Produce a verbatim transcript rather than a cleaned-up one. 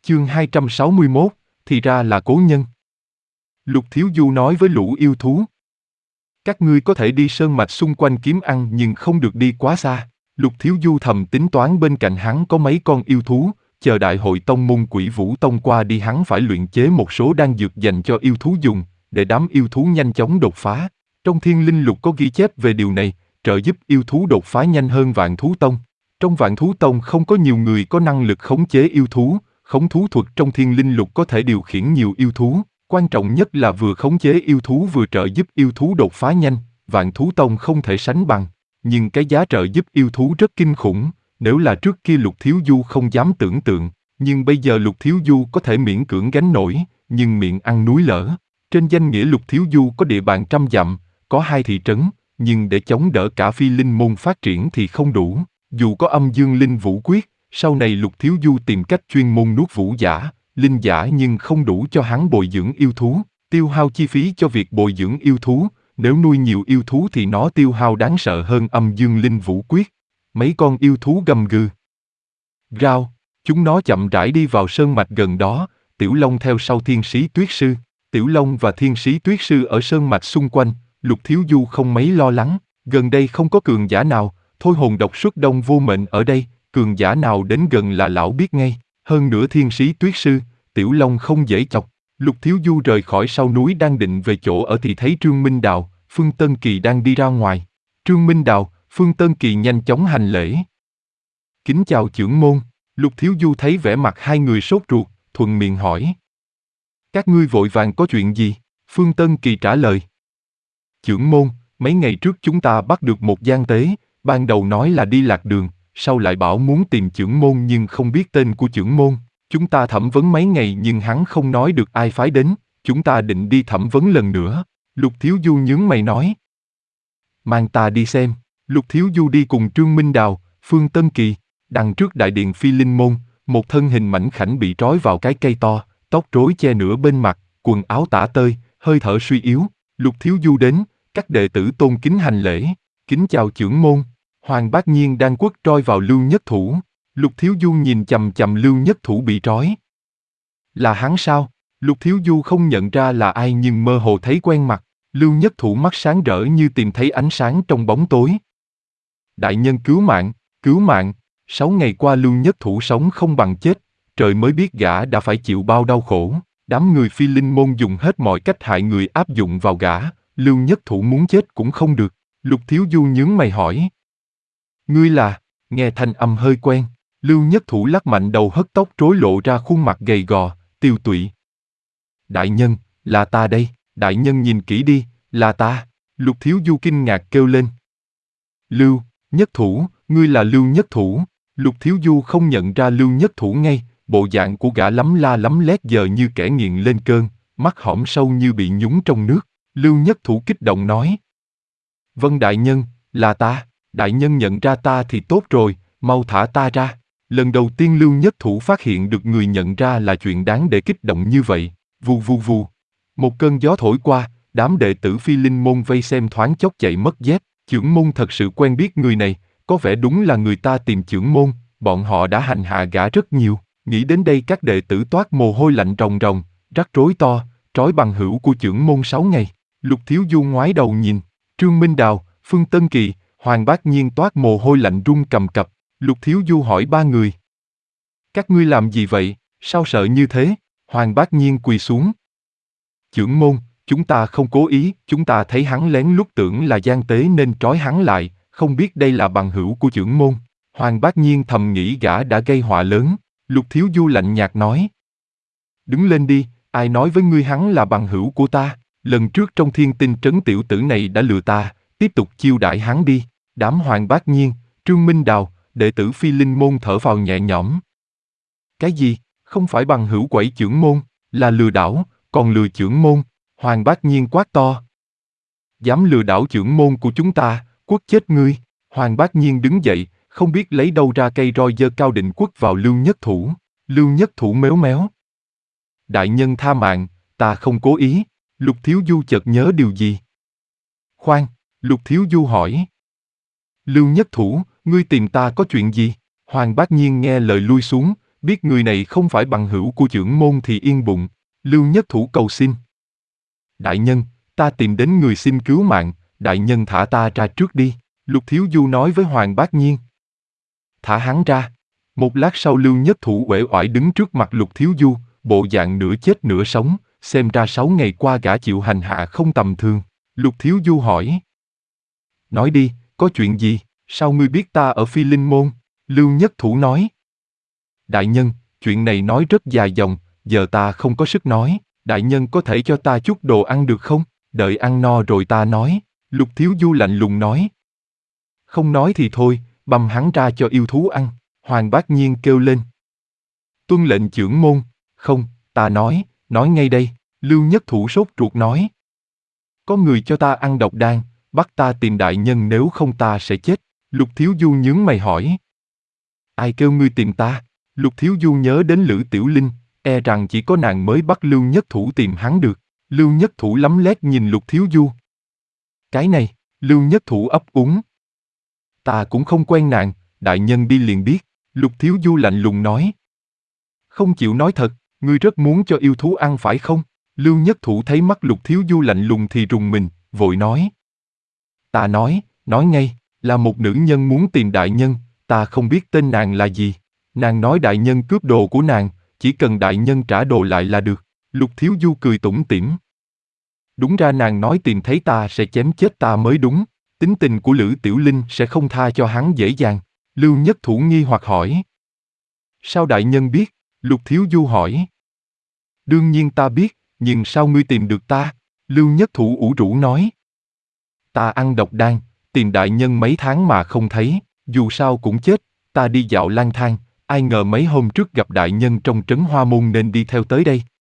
Chương hai trăm sáu mươi mốt, thì ra là cố nhân. Lục Thiếu Du nói với lũ yêu thú. Các ngươi có thể đi sơn mạch xung quanh kiếm ăn nhưng không được đi quá xa. Lục Thiếu Du thầm tính toán bên cạnh hắn có mấy con yêu thú, chờ đại hội tông môn Quỷ Vũ Tông qua đi hắn phải luyện chế một số đan dược dành cho yêu thú dùng, để đám yêu thú nhanh chóng đột phá. Trong Thiên Linh Lục có ghi chép về điều này, trợ giúp yêu thú đột phá nhanh hơn Vạn Thú Tông. Trong Vạn Thú Tông không có nhiều người có năng lực khống chế yêu thú, khống thú thuật trong Thiên Linh Lục có thể điều khiển nhiều yêu thú, quan trọng nhất là vừa khống chế yêu thú vừa trợ giúp yêu thú đột phá nhanh, Vạn Thú Tông không thể sánh bằng. Nhưng cái giá trợ giúp yêu thú rất kinh khủng, nếu là trước kia Lục Thiếu Du không dám tưởng tượng, nhưng bây giờ Lục Thiếu Du có thể miễn cưỡng gánh nổi, nhưng miệng ăn núi lở. Trên danh nghĩa Lục Thiếu Du có địa bàn trăm dặm, có hai thị trấn, nhưng để chống đỡ cả Phi Linh môn phát triển thì không đủ. Dù có âm dương linh vũ quyết, sau này Lục Thiếu Du tìm cách chuyên môn nuốt vũ giả, linh giả nhưng không đủ cho hắn bồi dưỡng yêu thú, tiêu hao chi phí cho việc bồi dưỡng yêu thú, nếu nuôi nhiều yêu thú thì nó tiêu hao đáng sợ hơn âm dương linh vũ quyết. Mấy con yêu thú gầm gừ. Rao, chúng nó chậm rãi đi vào sơn mạch gần đó, Tiểu Long theo sau Thiên Sĩ Tuyết Sư. Tiểu Long và Thiên Sĩ Tuyết Sư ở sơn mạch xung quanh, Lục Thiếu Du không mấy lo lắng, gần đây không có cường giả nào, thôi hồn độc xuất đông vô mệnh ở đây, cường giả nào đến gần là lão biết ngay, hơn nữa Thiên Sĩ Tuyết Sư, Tiểu Long không dễ chọc. Lục Thiếu Du rời khỏi sau núi đang định về chỗ ở thì thấy Trương Minh Đào, Phương Tân Kỳ đang đi ra ngoài. Trương Minh Đào, Phương Tân Kỳ nhanh chóng hành lễ. Kính chào trưởng môn. Lục Thiếu Du thấy vẻ mặt hai người sốt ruột, thuận miệng hỏi. Các ngươi vội vàng có chuyện gì? Phương Tân Kỳ trả lời. Trưởng môn, mấy ngày trước chúng ta bắt được một gian tế, ban đầu nói là đi lạc đường, sau lại bảo muốn tìm trưởng môn nhưng không biết tên của trưởng môn. Chúng ta thẩm vấn mấy ngày nhưng hắn không nói được ai phái đến, chúng ta định đi thẩm vấn lần nữa. Lục Thiếu Du nhướng mày nói. Mang ta đi xem. Lục Thiếu Du đi cùng Trương Minh Đào, Phương Tân Kỳ, đằng trước đại điện Phi Linh môn, một thân hình mảnh khảnh bị trói vào cái cây to, tóc rối che nửa bên mặt, quần áo tả tơi, hơi thở suy yếu. Lục Thiếu Du đến, các đệ tử tôn kính hành lễ, kính chào trưởng môn. Hoàng Bác Nhiên đang quất roi vào Lưu Nhất Thủ. Lục Thiếu Du nhìn chằm chằm Lưu Nhất Thủ bị trói. Là hắn sao? Lục Thiếu Du không nhận ra là ai nhưng mơ hồ thấy quen mặt. Lưu Nhất Thủ mắt sáng rỡ như tìm thấy ánh sáng trong bóng tối. Đại nhân cứu mạng, cứu mạng. Sáu ngày qua Lưu Nhất Thủ sống không bằng chết, trời mới biết gã đã phải chịu bao đau khổ. Đám người Phi Linh môn dùng hết mọi cách hại người áp dụng vào gã, Lưu Nhất Thủ muốn chết cũng không được. Lục Thiếu Du nhướng mày hỏi. Ngươi là? Nghe thanh âm hơi quen. Lưu Nhất Thủ lắc mạnh đầu hất tóc rối lộ ra khuôn mặt gầy gò, tiêu tụy. Đại nhân, là ta đây. Đại nhân nhìn kỹ đi, là ta. Lục Thiếu Du kinh ngạc kêu lên. Lưu Nhất Thủ, ngươi là Lưu Nhất Thủ. Lục Thiếu Du không nhận ra Lưu Nhất Thủ ngay, bộ dạng của gã lắm la lắm lét giờ như kẻ nghiện lên cơn, mắt hõm sâu như bị nhúng trong nước. Lưu Nhất Thủ kích động nói. Vâng đại nhân, là ta. Đại nhân nhận ra ta thì tốt rồi, mau thả ta ra. Lần đầu tiên Lưu Nhất Thủ phát hiện được người nhận ra là chuyện đáng để kích động như vậy. Vù vù vù. Một cơn gió thổi qua, đám đệ tử Phi Linh môn vây xem thoáng chốc chạy mất dép. Chưởng môn thật sự quen biết người này, có vẻ đúng là người ta tìm chưởng môn, bọn họ đã hành hạ gã rất nhiều. Nghĩ đến đây các đệ tử toát mồ hôi lạnh ròng ròng, rắc rối to, trói bằng hữu của chưởng môn sáu ngày. Lục Thiếu Du ngoái đầu nhìn, Trương Minh Đào, Phương Tân Kỳ, Hoàng Bác Nhiên toát mồ hôi lạnh run cầm cập. Lục Thiếu Du hỏi ba người. Các ngươi làm gì vậy, sao sợ như thế? Hoàng Bác Nhiên quỳ xuống. Chưởng môn, chúng ta không cố ý, chúng ta thấy hắn lén lút tưởng là gian tế nên trói hắn lại, không biết đây là bằng hữu của chưởng môn. Hoàng Bác Nhiên thầm nghĩ gã đã gây họa lớn. Lục Thiếu Du lạnh nhạt nói. Đứng lên đi, ai nói với ngươi hắn là bằng hữu của ta, lần trước trong Thiên Tinh trấn tiểu tử này đã lừa ta, tiếp tục chiêu đãi hắn đi. Đám Hoàng Bác Nhiên, Trương Minh Đào, đệ tử Phi Linh môn thở vào nhẹ nhõm. Cái gì? Không phải bằng hữu quẩy chưởng môn, là lừa đảo, còn lừa chưởng môn. Hoàng Bác Nhiên quát to. Dám lừa đảo chưởng môn của chúng ta, quất chết ngươi. Hoàng Bác Nhiên đứng dậy, không biết lấy đâu ra cây roi giơ cao định quất vào Lưu Nhất Thủ. Lưu Nhất Thủ méo méo. Đại nhân tha mạng, ta không cố ý. Lục Thiếu Du chợt nhớ điều gì. Khoan, Lục Thiếu Du hỏi. Lưu Nhất Thủ, ngươi tìm ta có chuyện gì? Hoàng Bác Nhiên nghe lời lui xuống, biết người này không phải bằng hữu của chưởng môn thì yên bụng. Lưu Nhất Thủ cầu xin. Đại nhân, ta tìm đến người xin cứu mạng, đại nhân thả ta ra trước đi, Lục Thiếu Du nói với Hoàng Bác Nhiên. Thả hắn ra. Một lát sau Lưu Nhất Thủ uể oải đứng trước mặt Lục Thiếu Du, bộ dạng nửa chết nửa sống, xem ra sáu ngày qua gã chịu hành hạ không tầm thường. Lục Thiếu Du hỏi. Nói đi, có chuyện gì, sao ngươi biết ta ở Phi Linh Môn? Lưu Nhất Thủ nói. Đại nhân, chuyện này nói rất dài dòng, giờ ta không có sức nói, đại nhân có thể cho ta chút đồ ăn được không? Đợi ăn no rồi ta nói, Lục Thiếu Du lạnh lùng nói. Không nói thì thôi, băm hắn ra cho yêu thú ăn, Hoàng Bác Nhiên kêu lên. Tuân lệnh chưởng môn, không, ta nói, nói ngay đây, Lưu Nhất Thủ sốt ruột nói. Có người cho ta ăn độc đan, bắt ta tìm đại nhân nếu không ta sẽ chết, Lục Thiếu Du nhướng mày hỏi. Ai kêu ngươi tìm ta? Lục Thiếu Du nhớ đến Lữ Tiểu Linh, e rằng chỉ có nàng mới bắt Lưu Nhất Thủ tìm hắn được. Lưu Nhất Thủ lấm lét nhìn Lục Thiếu Du. Cái này, Lưu Nhất Thủ ấp úng. Ta cũng không quen nàng, đại nhân đi liền biết, Lục Thiếu Du lạnh lùng nói. Không chịu nói thật, ngươi rất muốn cho yêu thú ăn phải không? Lưu Nhất Thủ thấy mắt Lục Thiếu Du lạnh lùng thì rùng mình, vội nói. Ta nói, nói ngay, là một nữ nhân muốn tìm đại nhân, ta không biết tên nàng là gì. Nàng nói đại nhân cướp đồ của nàng, chỉ cần đại nhân trả đồ lại là được. Lục Thiếu Du cười tủm tỉm. Đúng ra nàng nói tìm thấy ta sẽ chém chết ta mới đúng, tính tình của Lữ Tiểu Linh sẽ không tha cho hắn dễ dàng. Lưu Nhất Thủ nghi hoặc hỏi. Sao đại nhân biết? Lục Thiếu Du hỏi. Đương nhiên ta biết, nhưng sao ngươi tìm được ta? Lưu Nhất Thủ ủ rũ nói. Ta ăn độc đan, tìm đại nhân mấy tháng mà không thấy, dù sao cũng chết, ta đi dạo lang thang, ai ngờ mấy hôm trước gặp đại nhân trong trấn Hoa Môn nên đi theo tới đây.